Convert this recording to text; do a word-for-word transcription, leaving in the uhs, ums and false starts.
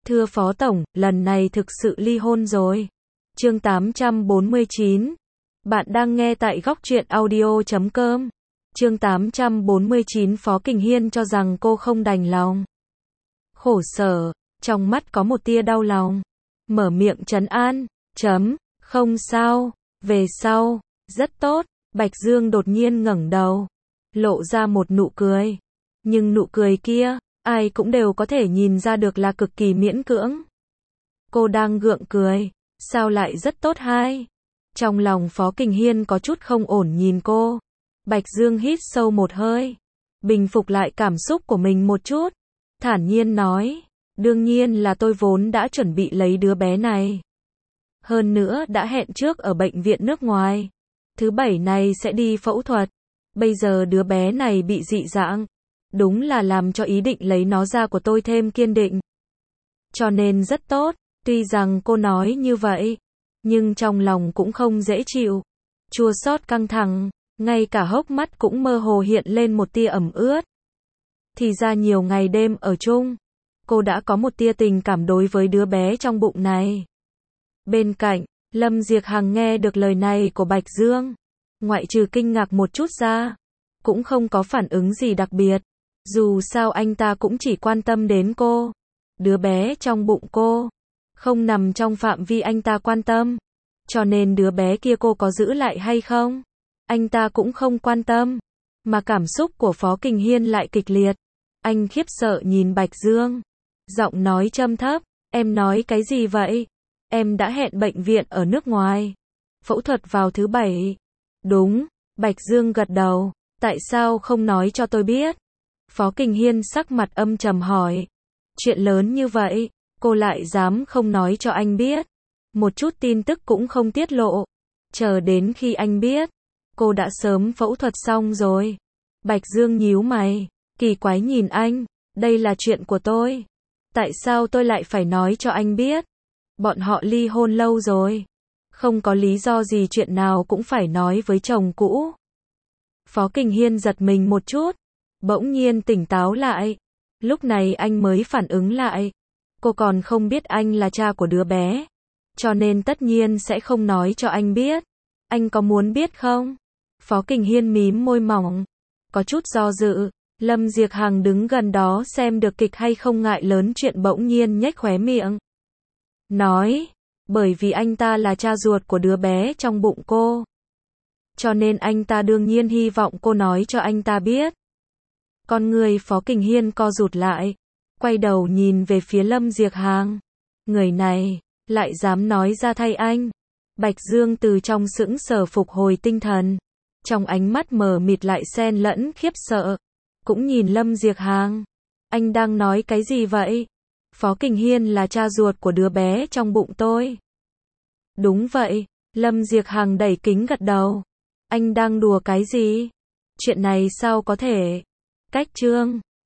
Thưa Phó Tổng, lần này thực sự ly hôn rồi. Chương tám trăm bốn mươi chín. Bạn đang nghe tại góc truyện audio chấm com. Chương tám trăm bốn mươi chín. Phó Kình Hiên cho rằng cô không đành lòng. Khổ sở, trong mắt có một tia đau lòng. Mở miệng trấn an, chấm, không sao, về sau, rất tốt. Bạch Dương đột nhiên ngẩng đầu, lộ ra một nụ cười. Nhưng nụ cười kia, ai cũng đều có thể nhìn ra được là cực kỳ miễn cưỡng. Cô đang gượng cười, sao lại rất tốt hay? Trong lòng Phó Kình Hiên có chút không ổn nhìn cô. Bạch Dương hít sâu một hơi, bình phục lại cảm xúc của mình một chút, thản nhiên nói, đương nhiên là tôi vốn đã chuẩn bị lấy đứa bé này. Hơn nữa đã hẹn trước ở bệnh viện nước ngoài. Thứ bảy này sẽ đi phẫu thuật. Bây giờ đứa bé này bị dị dạng. Đúng là làm cho ý định lấy nó ra của tôi thêm kiên định. Cho nên rất tốt, tuy rằng cô nói như vậy, nhưng trong lòng cũng không dễ chịu. Chua xót căng thẳng, ngay cả hốc mắt cũng mơ hồ hiện lên một tia ẩm ướt. Thì ra nhiều ngày đêm ở chung, cô đã có một tia tình cảm đối với đứa bé trong bụng này. Bên cạnh, Lâm Diệc Hằng nghe được lời này của Bạch Dương, ngoại trừ kinh ngạc một chút ra, cũng không có phản ứng gì đặc biệt. Dù sao anh ta cũng chỉ quan tâm đến cô. Đứa bé trong bụng cô không nằm trong phạm vi anh ta quan tâm. Cho nên đứa bé kia cô có giữ lại hay không, anh ta cũng không quan tâm. Mà cảm xúc của Phó Kình Hiên lại kịch liệt. Anh khiếp sợ nhìn Bạch Dương, giọng nói trầm thấp, em nói cái gì vậy? Em đã hẹn bệnh viện ở nước ngoài, phẫu thuật vào thứ bảy. Đúng, Bạch Dương gật đầu, tại sao không nói cho tôi biết? Phó Kình Hiên sắc mặt âm trầm hỏi, chuyện lớn như vậy, cô lại dám không nói cho anh biết? Một chút tin tức cũng không tiết lộ. Chờ đến khi anh biết, cô đã sớm phẫu thuật xong rồi. Bạch Dương nhíu mày, kỳ quái nhìn anh, đây là chuyện của tôi. Tại sao tôi lại phải nói cho anh biết? Bọn họ ly hôn lâu rồi. Không có lý do gì chuyện nào cũng phải nói với chồng cũ. Phó Kình Hiên giật mình một chút, bỗng nhiên tỉnh táo lại. Lúc này anh mới phản ứng lại. Cô còn không biết anh là cha của đứa bé. Cho nên tất nhiên sẽ không nói cho anh biết. Anh có muốn biết không? Phó Kình Hiên mím môi mỏng, có chút do dự. Lâm Diệc Hằng đứng gần đó xem được kịch hay không ngại lớn chuyện bỗng nhiên nhếch khóe miệng. Nói, bởi vì anh ta là cha ruột của đứa bé trong bụng cô. Cho nên anh ta đương nhiên hy vọng cô nói cho anh ta biết. Con người Phó Kình Hiên co rụt lại, quay đầu nhìn về phía Lâm Diệc Hằng. Người này, lại dám nói ra thay anh. Bạch Dương từ trong sững sờ phục hồi tinh thần. Trong ánh mắt mờ mịt lại xen lẫn khiếp sợ. Cũng nhìn Lâm Diệc Hằng. Anh đang nói cái gì vậy? Phó Kình Hiên là cha ruột của đứa bé trong bụng tôi. Đúng vậy, Lâm Diệc Hằng đẩy kính gật đầu. Anh đang đùa cái gì? Chuyện này sao có thể? Cách chương